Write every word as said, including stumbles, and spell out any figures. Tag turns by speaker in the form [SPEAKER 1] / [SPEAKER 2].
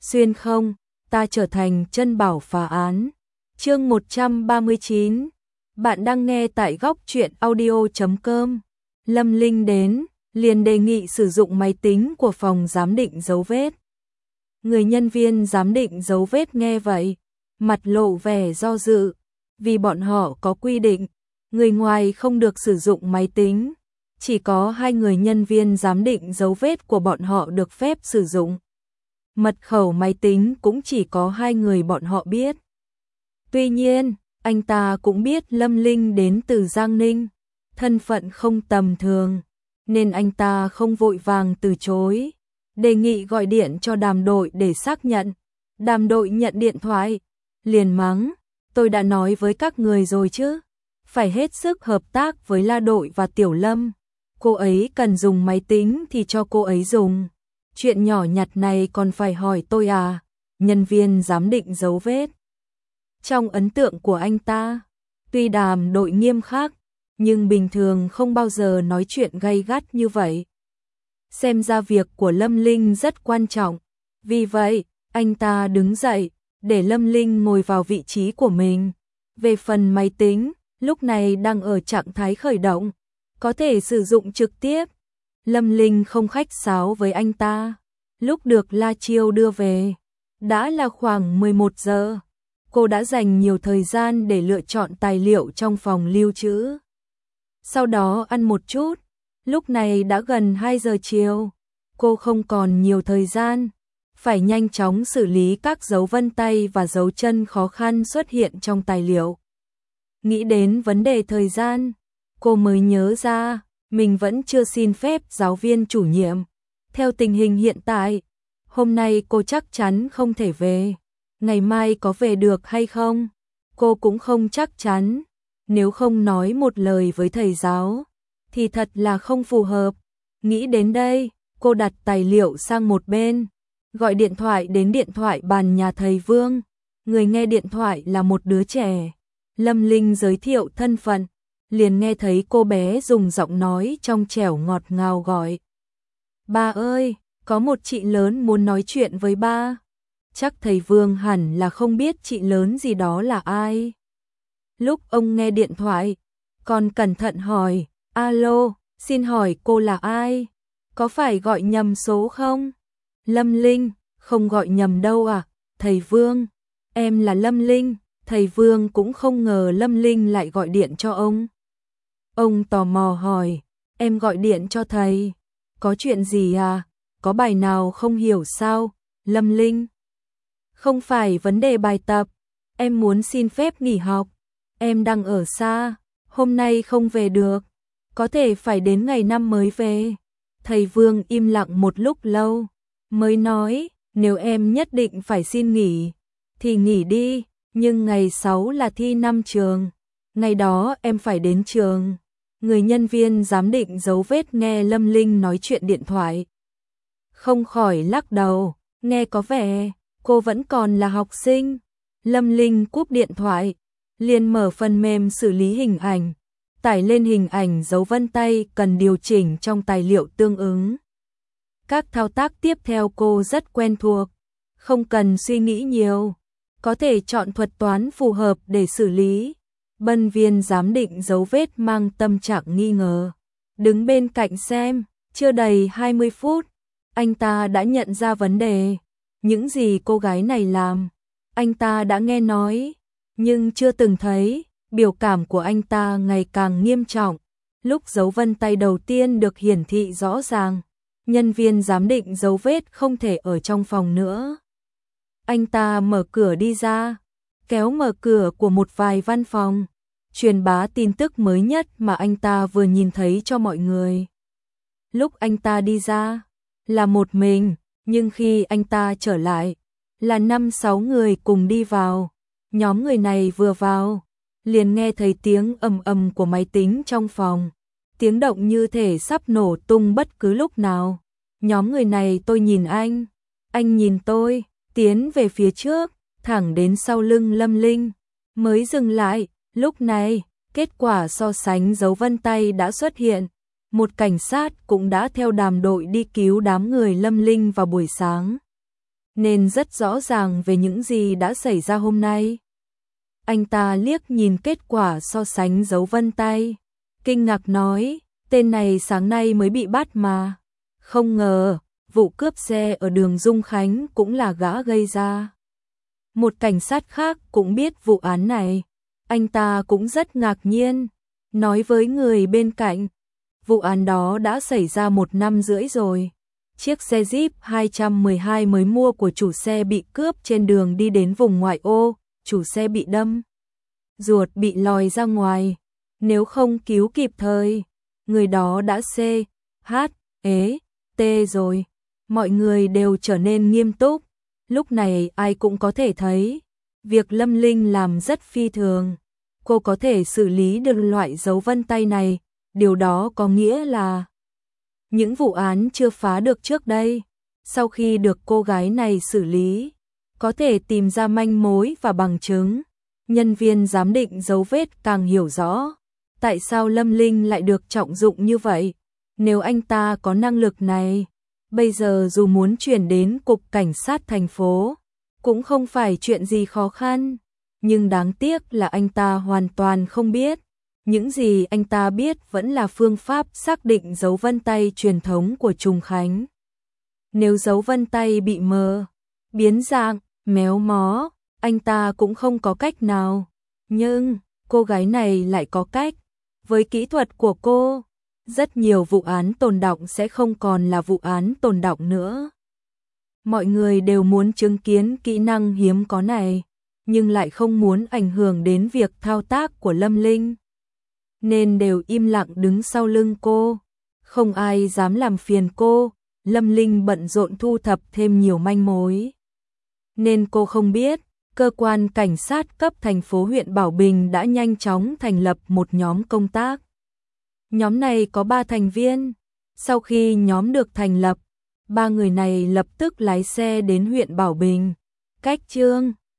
[SPEAKER 1] xuyên không, ta trở thành chân bảo phá án. Chương một trăm ba mươi chín. Bạn đang nghe tại góc truyện audio chấm com. Lâm Linh đến, liền đề nghị sử dụng máy tính của phòng giám định dấu vết. Người nhân viên giám định dấu vết nghe vậy, mặt lộ vẻ do dự, vì bọn họ có quy định, người ngoài không được sử dụng máy tính, chỉ có hai người nhân viên giám định dấu vết của bọn họ được phép sử dụng. Mật khẩu máy tính cũng chỉ có hai người bọn họ biết. Tuy nhiên, anh ta cũng biết Lâm Linh đến từ Giang Ninh, thân phận không tầm thường, nên anh ta không vội vàng từ chối, đề nghị gọi điện cho Đàm đội để xác nhận. Đàm đội nhận điện thoại, liền mắng, tôi đã nói với các người rồi chứ, phải hết sức hợp tác với La đội và Tiểu Lâm, cô ấy cần dùng máy tính thì cho cô ấy dùng, chuyện nhỏ nhặt này còn phải hỏi tôi à, nhân viên giám định dấu vết. Trong ấn tượng của anh ta, tuy Đàm đội nghiêm khắc, nhưng bình thường không bao giờ nói chuyện gay gắt như vậy. Xem ra việc của Lâm Linh rất quan trọng, vì vậy, anh ta đứng dậy, để Lâm Linh ngồi vào vị trí của mình. Về phần máy tính, lúc này đang ở trạng thái khởi động, có thể sử dụng trực tiếp. Lâm Linh không khách sáo với anh ta. Lúc được La Chiêu đưa về, đã là khoảng mười một giờ. Cô đã dành nhiều thời gian để lựa chọn tài liệu trong phòng lưu trữ. Sau đó ăn một chút, lúc này đã gần hai giờ chiều. Cô không còn nhiều thời gian, phải nhanh chóng xử lý các dấu vân tay và dấu chân khó khăn xuất hiện trong tài liệu. Nghĩ đến vấn đề thời gian, cô mới nhớ ra, mình vẫn chưa xin phép giáo viên chủ nhiệm. Theo tình hình hiện tại, hôm nay cô chắc chắn không thể về. Ngày mai có về được hay không? Cô cũng không chắc chắn. Nếu không nói một lời với thầy giáo, thì thật là không phù hợp. Nghĩ đến đây, cô đặt tài liệu sang một bên, gọi điện thoại đến điện thoại bàn nhà thầy Vương. Người nghe điện thoại là một đứa trẻ. Lâm Linh giới thiệu thân phận, liền nghe thấy cô bé dùng giọng nói trong trẻo ngọt ngào gọi. Ba ơi, có một chị lớn muốn nói chuyện với ba. Chắc thầy Vương hẳn là không biết chị lớn gì đó là ai. Lúc ông nghe điện thoại, còn cẩn thận hỏi, alo, xin hỏi cô là ai? Có phải gọi nhầm số không? Lâm Linh, không gọi nhầm đâu à, thầy Vương, em là Lâm Linh. Thầy Vương cũng không ngờ Lâm Linh lại gọi điện cho ông. Ông tò mò hỏi, em gọi điện cho thầy, có chuyện gì à? Có bài nào không hiểu sao? Lâm Linh, không phải vấn đề bài tập, em muốn xin phép nghỉ học, em đang ở xa, hôm nay không về được, có thể phải đến ngày năm mới về. Thầy Vương im lặng một lúc lâu, mới nói, nếu em nhất định phải xin nghỉ, thì nghỉ đi, nhưng ngày sáu là thi năm trường, ngày đó em phải đến trường. Người nhân viên giám định dấu vết nghe Lâm Linh nói chuyện điện thoại, không khỏi lắc đầu, nghe có vẻ cô vẫn còn là học sinh. Lâm Linh cúp điện thoại, liền mở phần mềm xử lý hình ảnh, tải lên hình ảnh dấu vân tay cần điều chỉnh trong tài liệu tương ứng. Các thao tác tiếp theo cô rất quen thuộc, không cần suy nghĩ nhiều, có thể chọn thuật toán phù hợp để xử lý. Nhân viên giám định dấu vết mang tâm trạng nghi ngờ, đứng bên cạnh xem, chưa đầy hai mươi phút, anh ta đã nhận ra vấn đề. Những gì cô gái này làm, anh ta đã nghe nói, nhưng chưa từng thấy. Biểu cảm của anh ta ngày càng nghiêm trọng. Lúc dấu vân tay đầu tiên được hiển thị rõ ràng, nhân viên giám định dấu vết không thể ở trong phòng nữa. Anh ta mở cửa đi ra, kéo mở cửa của một vài văn phòng, truyền bá tin tức mới nhất mà anh ta vừa nhìn thấy cho mọi người. Lúc anh ta đi ra, là một mình, nhưng khi anh ta trở lại, là năm sáu người cùng đi vào. Nhóm người này vừa vào, liền nghe thấy tiếng ầm ầm của máy tính trong phòng, tiếng động như thể sắp nổ tung bất cứ lúc nào. Nhóm người này tôi nhìn anh, anh nhìn tôi, tiến về phía trước, thẳng đến sau lưng Lâm Linh, mới dừng lại. Lúc này, kết quả so sánh dấu vân tay đã xuất hiện. Một cảnh sát cũng đã theo Đàm đội đi cứu đám người Lâm Linh vào buổi sáng. nên rất rõ ràng về những gì đã xảy ra hôm nay. Anh ta liếc nhìn kết quả so sánh dấu vân tay, kinh ngạc nói, tên này sáng nay mới bị bắt mà. Không ngờ, vụ cướp xe ở đường Dung Khánh cũng là gã gây ra. Một cảnh sát khác cũng biết vụ án này, anh ta cũng rất ngạc nhiên, nói với người bên cạnh, vụ án đó đã xảy ra một năm rưỡi rồi. Chiếc xe Jeep hai một hai mới mua của chủ xe bị cướp trên đường đi đến vùng ngoại ô, chủ xe bị đâm, ruột bị lòi ra ngoài, nếu không cứu kịp thời, người đó đã xê, hát, ế, tê rồi. Mọi người đều trở nên nghiêm túc, lúc này ai cũng có thể thấy, việc Lâm Linh làm rất phi thường, cô có thể xử lý được loại dấu vân tay này, điều đó có nghĩa là những vụ án chưa phá được trước đây, sau khi được cô gái này xử lý, có thể tìm ra manh mối và bằng chứng. Nhân viên giám định dấu vết càng hiểu rõ, tại sao Lâm Linh lại được trọng dụng như vậy. Nếu anh ta có năng lực này, bây giờ dù muốn chuyển đến cục cảnh sát thành phố, cũng không phải chuyện gì khó khăn. Nhưng đáng tiếc là anh ta hoàn toàn không biết. Những gì anh ta biết vẫn là phương pháp xác định dấu vân tay truyền thống của Trùng Khánh. Nếu dấu vân tay bị mờ, biến dạng, méo mó, anh ta cũng không có cách nào. Nhưng, cô gái này lại có cách. Với kỹ thuật của cô, rất nhiều vụ án tồn đọng sẽ không còn là vụ án tồn đọng nữa. Mọi người đều muốn chứng kiến kỹ năng hiếm có này, nhưng lại không muốn ảnh hưởng đến việc thao tác của Lâm Linh, nên đều im lặng đứng sau lưng cô. Không ai dám làm phiền cô. Lâm Linh bận rộn thu thập thêm nhiều manh mối, nên cô không biết, cơ quan cảnh sát cấp thành phố huyện Bảo Bình đã nhanh chóng thành lập một nhóm công tác. Nhóm này có ba thành viên. Sau khi nhóm được thành lập, ba người này lập tức lái xe đến huyện Bảo Bình, cách Trương